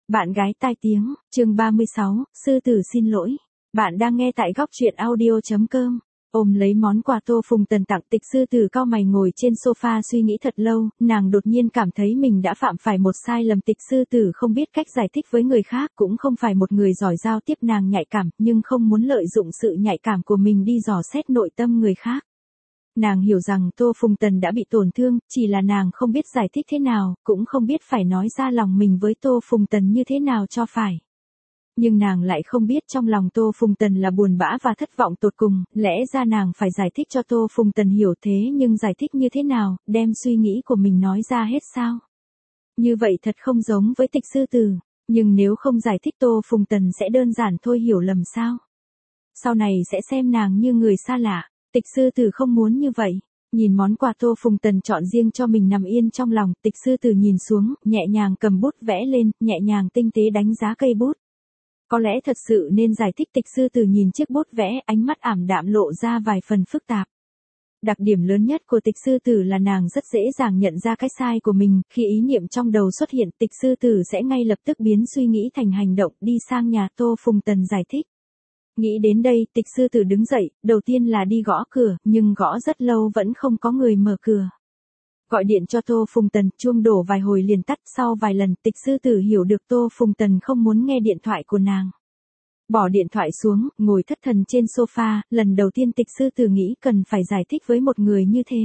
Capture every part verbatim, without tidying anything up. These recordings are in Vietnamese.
Bạn gái tai tiếng, chương ba mươi sáu, sư tử xin lỗi. Bạn đang nghe tại góc truyện audio chấm com. Ôm lấy món quà Tô Phùng Tần tặng, Tịch sư tử cau mày ngồi trên sofa suy nghĩ thật lâu, nàng đột nhiên cảm thấy mình đã phạm phải một sai lầm. Tịch sư tử không biết cách giải thích với người khác, cũng không phải một người giỏi giao tiếp, nàng nhạy cảm, nhưng không muốn lợi dụng sự nhạy cảm của mình đi dò xét nội tâm người khác. Nàng hiểu rằng Tô Phùng Tần đã bị tổn thương, chỉ là nàng không biết giải thích thế nào, cũng không biết phải nói ra lòng mình với Tô Phùng Tần như thế nào cho phải. Nhưng nàng lại không biết trong lòng Tô Phùng Tần là buồn bã và thất vọng tột cùng, lẽ ra nàng phải giải thích cho Tô Phùng Tần hiểu, thế nhưng giải thích như thế nào, đem suy nghĩ của mình nói ra hết sao? Như vậy thật không giống với Tịch sư tử, nhưng nếu không giải thích Tô Phùng Tần sẽ đơn giản thôi hiểu lầm sao? Sau này sẽ xem nàng như người xa lạ. Tịch sư tử không muốn như vậy. Nhìn món quà Tô Phùng Tần chọn riêng cho mình nằm yên trong lòng, Tịch sư tử nhìn xuống, nhẹ nhàng cầm bút vẽ lên, nhẹ nhàng tinh tế đánh giá cây bút. Có lẽ thật sự nên giải thích. Tịch sư tử nhìn chiếc bút vẽ, ánh mắt ảm đạm lộ ra vài phần phức tạp. Đặc điểm lớn nhất của Tịch sư tử là nàng rất dễ dàng nhận ra cái sai của mình, khi ý niệm trong đầu xuất hiện, Tịch sư tử sẽ ngay lập tức biến suy nghĩ thành hành động, đi sang nhà Tô Phùng Tần giải thích. Nghĩ đến đây, Tịch sư tử đứng dậy, đầu tiên là đi gõ cửa, nhưng gõ rất lâu vẫn không có người mở cửa. Gọi điện cho Tô Phùng Tần, chuông đổ vài hồi liền tắt, sau vài lần, Tịch sư tử hiểu được Tô Phùng Tần không muốn nghe điện thoại của nàng. Bỏ điện thoại xuống, ngồi thất thần trên sofa, lần đầu tiên Tịch sư tử nghĩ cần phải giải thích với một người như thế.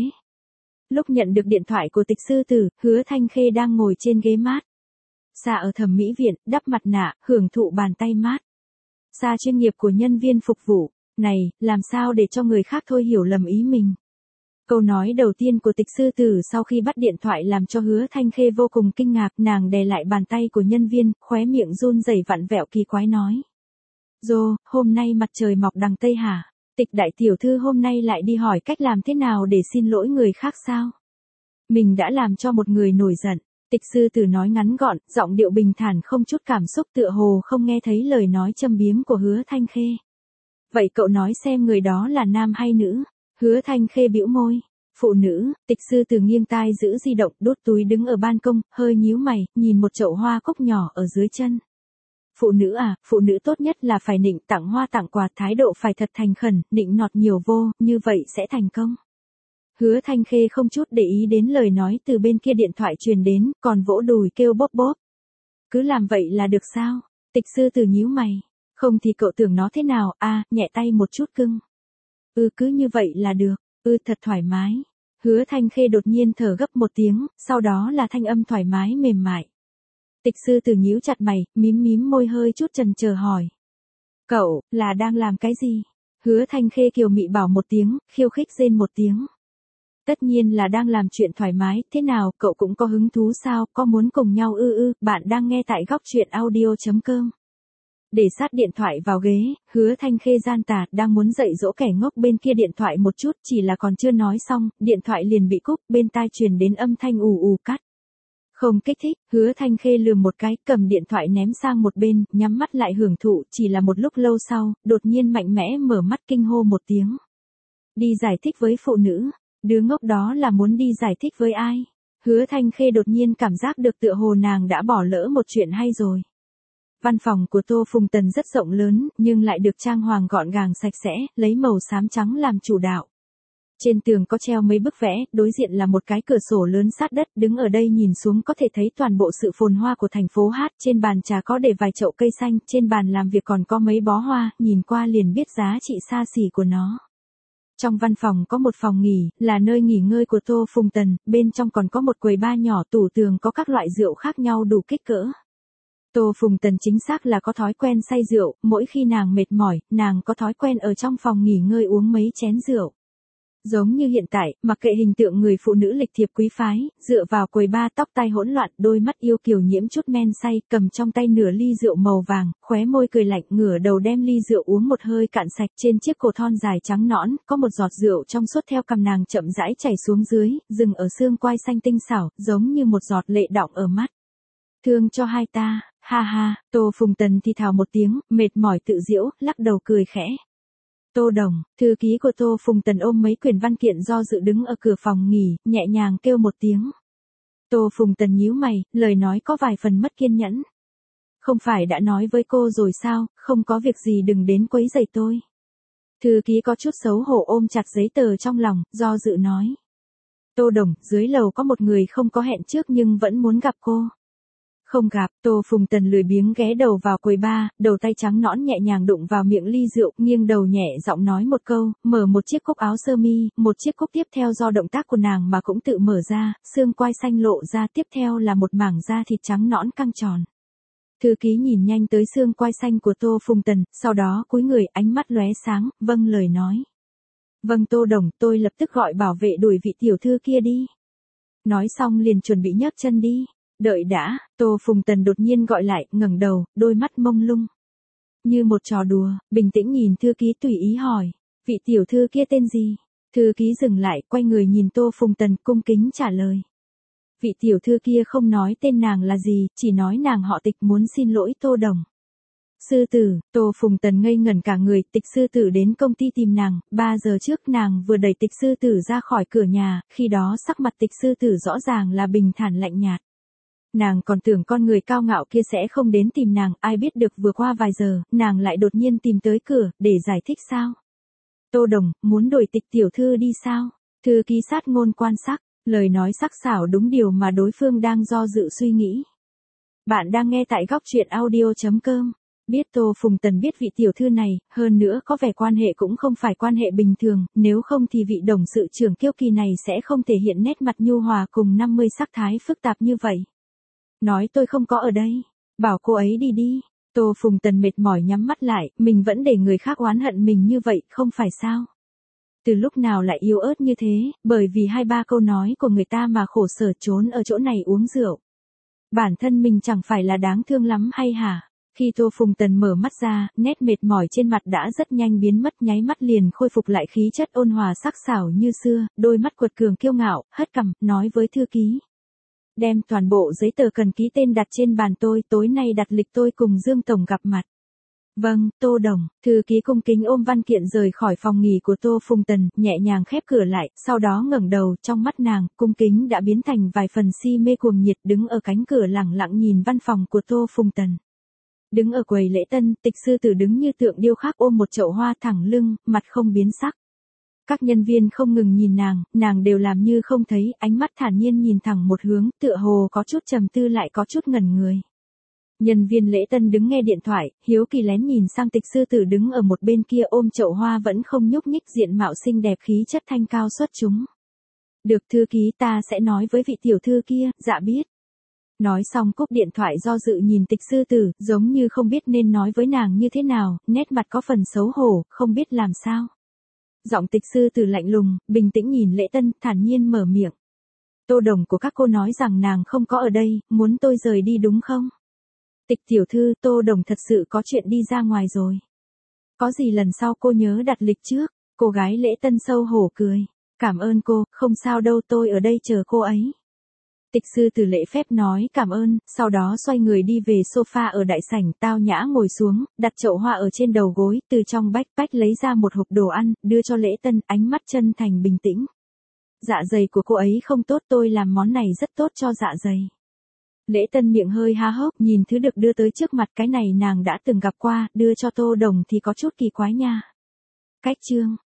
Lúc nhận được điện thoại của Tịch sư tử, Hứa Thanh Khê đang ngồi trên ghế mát. Xa ở thẩm mỹ viện, đắp mặt nạ, hưởng thụ bàn tay mát. Xa chuyên nghiệp của nhân viên phục vụ, này, làm sao để cho người khác thôi hiểu lầm ý mình. Câu nói đầu tiên của Tịch sư tử sau khi bắt điện thoại làm cho Hứa Thanh Khê vô cùng kinh ngạc, nàng đè lại bàn tay của nhân viên, khóe miệng run rẩy vặn vẹo kỳ quái nói. Dô, hôm nay mặt trời mọc đằng Tây hả? Tịch đại tiểu thư hôm nay lại đi hỏi cách làm thế nào để xin lỗi người khác sao? Mình đã làm cho một người nổi giận. Tịch sư tử nói ngắn gọn, giọng điệu bình thản không chút cảm xúc, tựa hồ không nghe thấy lời nói châm biếm của Hứa Thanh Khê. Vậy cậu nói xem người đó là nam hay nữ? Hứa Thanh Khê bĩu môi. Phụ nữ. Tịch sư tử nghiêng tai giữ di động, đút túi đứng ở ban công, hơi nhíu mày, nhìn một chậu hoa cúc nhỏ ở dưới chân. Phụ nữ à, phụ nữ tốt nhất là phải nịnh, tặng hoa tặng quà, thái độ phải thật thành khẩn, nịnh nọt nhiều vô, như vậy sẽ thành công. Hứa Thanh Khê không chút để ý đến lời nói từ bên kia điện thoại truyền đến, còn vỗ đùi kêu bóp bóp. Cứ làm vậy là được sao? Tịch sư tử nhíu mày. Không thì cậu tưởng nó thế nào, à, nhẹ tay một chút cưng. Ừ cứ như vậy là được, ừ thật thoải mái. Hứa Thanh Khê đột nhiên thở gấp một tiếng, sau đó là thanh âm thoải mái mềm mại. Tịch sư tử nhíu chặt mày, mím mím môi hơi chút chần chờ hỏi. Cậu, là đang làm cái gì? Hứa Thanh Khê kiều mị bảo một tiếng, khiêu khích rên một tiếng. Tất nhiên là đang làm chuyện thoải mái, thế nào, cậu cũng có hứng thú sao, có muốn cùng nhau ư ư, bạn đang nghe tại góc truyện audio chấm com. Để sát điện thoại vào ghế, Hứa Thanh Khê gian tà, đang muốn dạy dỗ kẻ ngốc bên kia điện thoại một chút, chỉ là còn chưa nói xong, điện thoại liền bị cúp, bên tai truyền đến âm thanh ù ù cắt. Không kích thích, Hứa Thanh Khê lườm một cái, cầm điện thoại ném sang một bên, nhắm mắt lại hưởng thụ, chỉ là một lúc lâu sau, đột nhiên mạnh mẽ mở mắt kinh hô một tiếng. Đi giải thích với phụ nữ. Đứa ngốc đó là muốn đi giải thích với ai? Hứa Thanh Khê đột nhiên cảm giác được tựa hồ nàng đã bỏ lỡ một chuyện hay rồi. Văn phòng của Tô Phùng Tần rất rộng lớn, nhưng lại được trang hoàng gọn gàng sạch sẽ, lấy màu xám trắng làm chủ đạo. Trên tường có treo mấy bức vẽ, đối diện là một cái cửa sổ lớn sát đất, đứng ở đây nhìn xuống có thể thấy toàn bộ sự phồn hoa của thành phố Hát, trên bàn trà có để vài chậu cây xanh, trên bàn làm việc còn có mấy bó hoa, nhìn qua liền biết giá trị xa xỉ của nó. Trong văn phòng có một phòng nghỉ, là nơi nghỉ ngơi của Tô Phùng Tần, bên trong còn có một quầy bar nhỏ, tủ tường có các loại rượu khác nhau đủ kích cỡ. Tô Phùng Tần chính xác là có thói quen say rượu, mỗi khi nàng mệt mỏi, nàng có thói quen ở trong phòng nghỉ ngơi uống mấy chén rượu. Giống như hiện tại, mặc kệ hình tượng người phụ nữ lịch thiệp quý phái, dựa vào quầy bar, tóc tai hỗn loạn, đôi mắt yêu kiều nhiễm chút men say, cầm trong tay nửa ly rượu màu vàng, khóe môi cười lạnh, ngửa đầu đem ly rượu uống một hơi cạn sạch, trên chiếc cổ thon dài trắng nõn, có một giọt rượu trong suốt theo cằm nàng chậm rãi chảy xuống dưới, dừng ở xương quai xanh tinh xảo, giống như một giọt lệ đọng ở mắt. Thương cho hai ta, ha ha, Tô Phùng Tần thì thào một tiếng, mệt mỏi tự giễu, lắc đầu cười khẽ. Tô Đồng, thư ký của Tô Phùng Tần ôm mấy quyển văn kiện do dự đứng ở cửa phòng nghỉ, nhẹ nhàng kêu một tiếng. Tô Phùng Tần nhíu mày, lời nói có vài phần mất kiên nhẫn. Không phải đã nói với cô rồi sao, không có việc gì đừng đến quấy rầy tôi. Thư ký có chút xấu hổ ôm chặt giấy tờ trong lòng, do dự nói. Tô Đồng, dưới lầu có một người không có hẹn trước nhưng vẫn muốn gặp cô. Không gặp, Tô Phùng Tần lười biếng ghé đầu vào quầy bar, đầu tay trắng nõn nhẹ nhàng đụng vào miệng ly rượu, nghiêng đầu nhẹ giọng nói một câu, mở một chiếc cúc áo sơ mi, một chiếc cúc tiếp theo do động tác của nàng mà cũng tự mở ra, xương quai xanh lộ ra, tiếp theo là một mảng da thịt trắng nõn căng tròn. Thư ký nhìn nhanh tới xương quai xanh của Tô Phùng Tần, sau đó cúi người, ánh mắt lóe sáng, vâng lời nói. Vâng Tô Đồng, tôi lập tức gọi bảo vệ đuổi vị tiểu thư kia đi. Nói xong liền chuẩn bị nhấc chân đi. Đợi đã, Tô Phùng Tần đột nhiên gọi lại, ngẩng đầu, đôi mắt mông lung. Như một trò đùa, bình tĩnh nhìn thư ký tùy ý hỏi, vị tiểu thư kia tên gì? Thư ký dừng lại, quay người nhìn Tô Phùng Tần, cung kính trả lời. Vị tiểu thư kia không nói tên nàng là gì, chỉ nói nàng họ Tịch muốn xin lỗi Tô Đồng. Sư tử, Tô Phùng Tần ngây ngẩn cả người, Tịch sư tử đến công ty tìm nàng, ba giờ trước nàng vừa đẩy Tịch sư tử ra khỏi cửa nhà, khi đó sắc mặt Tịch sư tử rõ ràng là bình thản lạnh nhạt. Nàng còn tưởng con người cao ngạo kia sẽ không đến tìm nàng, ai biết được vừa qua vài giờ, nàng lại đột nhiên tìm tới cửa, để giải thích sao? Tô Đồng, muốn đuổi Tịch tiểu thư đi sao? Thư ký sát ngôn quan sắc, lời nói sắc sảo đúng điều mà đối phương đang do dự suy nghĩ. Bạn đang nghe tại góc truyện audio chấm com. Biết Tô Phùng Tần biết vị tiểu thư này, hơn nữa có vẻ quan hệ cũng không phải quan hệ bình thường, nếu không thì vị đồng sự trưởng kiêu kỳ này sẽ không thể hiện nét mặt nhu hòa cùng năm mươi sắc thái phức tạp như vậy. Nói tôi không có ở đây, bảo cô ấy đi đi. Tô Phùng Tần mệt mỏi nhắm mắt lại, mình vẫn để người khác oán hận mình như vậy, không phải sao? Từ lúc nào lại yếu ớt như thế, bởi vì hai ba câu nói của người ta mà khổ sở trốn ở chỗ này uống rượu. Bản thân mình chẳng phải là đáng thương lắm hay hả? Khi Tô Phùng Tần mở mắt ra, nét mệt mỏi trên mặt đã rất nhanh biến mất, nháy mắt liền khôi phục lại khí chất ôn hòa sắc sảo như xưa, đôi mắt quật cường kiêu ngạo, hất cằm, nói với thư ký. Đem toàn bộ giấy tờ cần ký tên đặt trên bàn tôi, tối nay đặt lịch tôi cùng Dương Tổng gặp mặt. Vâng, Tô Đồng, thư ký cung kính ôm văn kiện rời khỏi phòng nghỉ của Tô Phùng Tần, nhẹ nhàng khép cửa lại, sau đó ngẩng đầu, trong mắt nàng, cung kính đã biến thành vài phần si mê cuồng nhiệt, đứng ở cánh cửa lẳng lặng nhìn văn phòng của Tô Phùng Tần. Đứng ở quầy lễ tân, Tịch sư tử đứng như tượng điêu khắc ôm một chậu hoa thẳng lưng, mặt không biến sắc. Các nhân viên không ngừng nhìn nàng, nàng đều làm như không thấy, ánh mắt thản nhiên nhìn thẳng một hướng, tựa hồ có chút trầm tư lại có chút ngẩn người. Nhân viên lễ tân đứng nghe điện thoại, hiếu kỳ lén nhìn sang Tịch sư tử đứng ở một bên kia ôm chậu hoa vẫn không nhúc nhích, diện mạo xinh đẹp, khí chất thanh cao xuất chúng. Được thư ký, ta sẽ nói với vị tiểu thư kia, dạ biết. Nói xong cúp điện thoại, do dự nhìn Tịch sư tử, giống như không biết nên nói với nàng như thế nào, nét mặt có phần xấu hổ, không biết làm sao. Giọng Tịch sư tử lạnh lùng, bình tĩnh nhìn lễ tân, thản nhiên mở miệng. Tô Đồng của các cô nói rằng nàng không có ở đây, muốn tôi rời đi đúng không? Tịch tiểu thư, Tô Đồng thật sự có chuyện đi ra ngoài rồi. Có gì lần sau cô nhớ đặt lịch trước. Cô gái lễ tân sâu hổ cười. Cảm ơn cô, không sao đâu, tôi ở đây chờ cô ấy. Tịch sư tử lễ phép nói cảm ơn, sau đó xoay người đi về sofa ở đại sảnh, tao nhã ngồi xuống, đặt chậu hoa ở trên đầu gối, từ trong backpack lấy ra một hộp đồ ăn, đưa cho lễ tân, ánh mắt chân thành bình tĩnh. Dạ dày của cô ấy không tốt, tôi làm món này rất tốt cho dạ dày. Lễ tân miệng hơi há hốc, nhìn thứ được đưa tới trước mặt, cái này nàng đã từng gặp qua, đưa cho Tô Đồng thì có chút kỳ quái nha. Cách chương